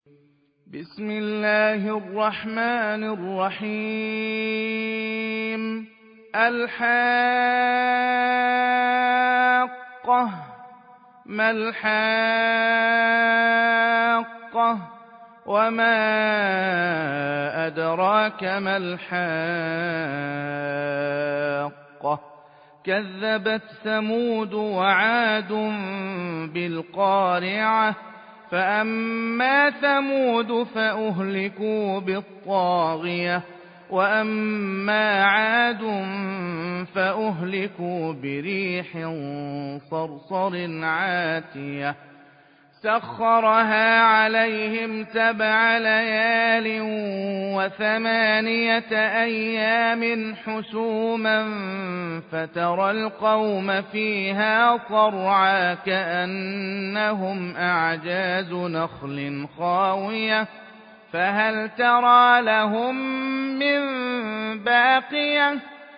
بسم الله الرحمن الرحيم. الحاقة. ما الحاقة؟ وما أدراك ما الحاقة؟ كذبت ثمود وعاد بالقارعة. فأما ثمود فأهلكوا بالطاغية، وأما عاد فأهلكوا بريح صرصر عاتية سخرها عليهم 7 ليال و8 أيام حسوما فترى القوم فيها صرعى كأنهم أعجاز نخل خاوية فهل ترى لهم من باقية.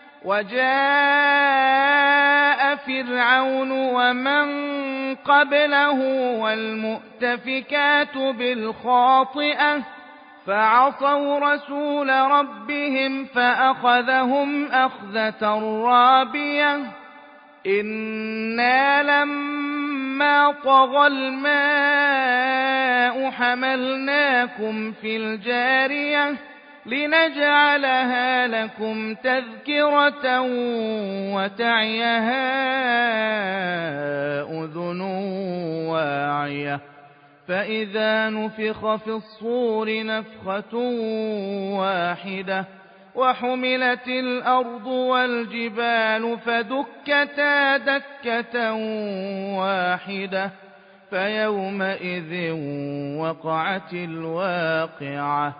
وجاء فرعون ومن قبله والمؤتفكات بالخاطئة فعصوا رسول ربهم فأخذهم أخذة رابية. إنا لما طغى الماء حملناكم في الجارية لنجعلها لكم تذكرة وتعيها أذن واعية. فإذا نفخ في الصور نفخة واحدة وحملت الأرض والجبال فدكتا دكة واحدة فيومئذ وقعت الواقعة.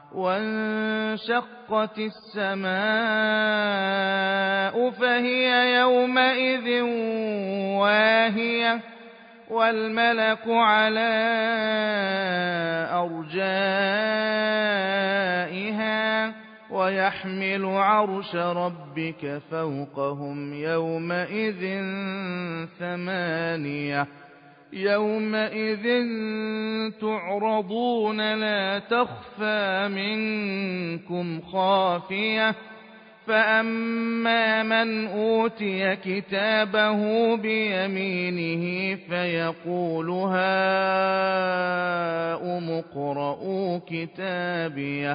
وانشقت السماء فهي يومئذ واهية والملك على أرجائها ويحمل عرش ربك فوقهم يومئذ 8. يومئذ تعرضون لا تخفى منكم خافية. فأما من أوتي كتابه بيمينه فيقول هاؤم اقرءوا كتابيه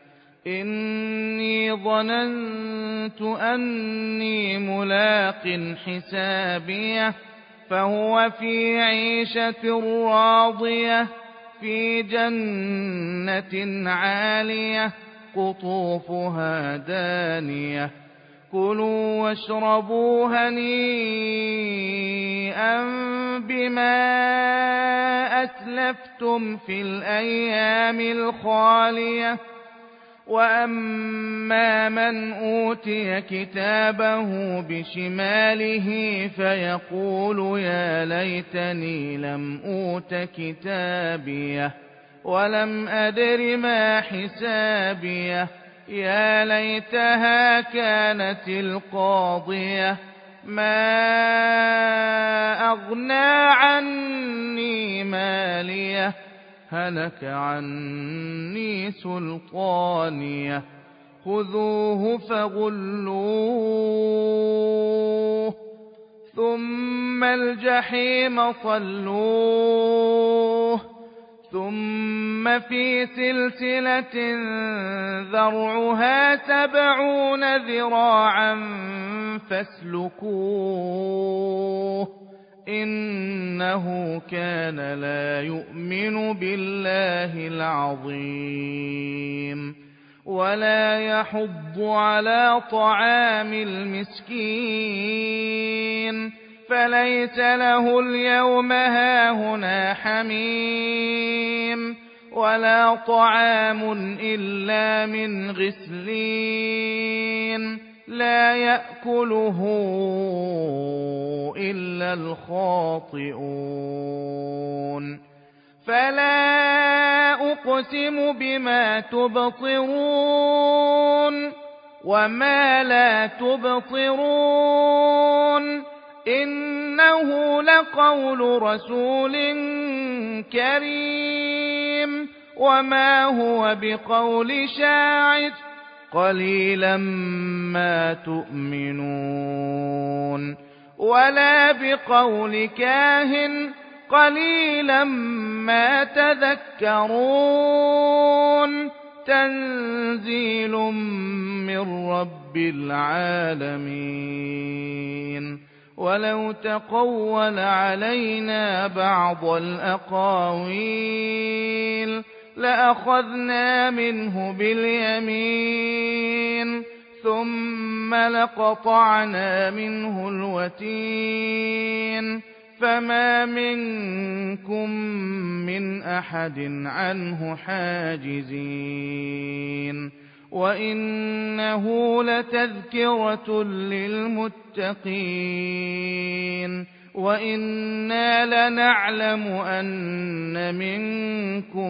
إني ظننت أني ملاق حسابيه فهو في عيشة راضية في جنة عالية قطوفها دانية. كلوا واشربوا هنيئا بما أسلفتم في الأيام الخالية. وأما من أوتي كتابه بشماله فيقول يا ليتني لم أوت كتابيه ولم أدر ما حسابيه يا ليتها كانت القاضية ما أغنى عني ماليه هلك عني سلطانيه. خذوه فغلوه ثم الجحيم صلوه ثم في سلسلة ذرعها 70 ذراعا فاسلكوه إنه كان لا يؤمن بالله العظيم ولا يحض على طعام المسكين فليس له اليوم هاهنا حميم ولا طعام إلا من غسلين لا يأكله إلا الخاطئون. فلا أقسم بما تبصرون وما لا تبصرون إنه لقول رسول كريم وما هو بقول شاعر قليلا ما تؤمنون ولا بقول كاهن قليلا ما تذكرون تنزيل من رب العالمين ولو تقول علينا بعض الأقاويل لأخذنا منه باليمين ثم لقطعنا منه الوتين فما منكم من أحد عنه حاجزين وإنه لتذكرة للمتقين وإنا لنعلم أن منكم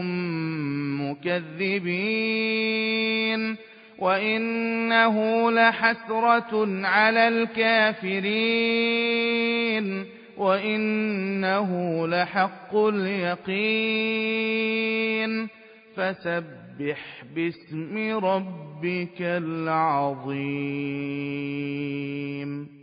مكذبين وإنه لحسرة على الكافرين وإنه لحق اليقين فسبح باسم ربك العظيم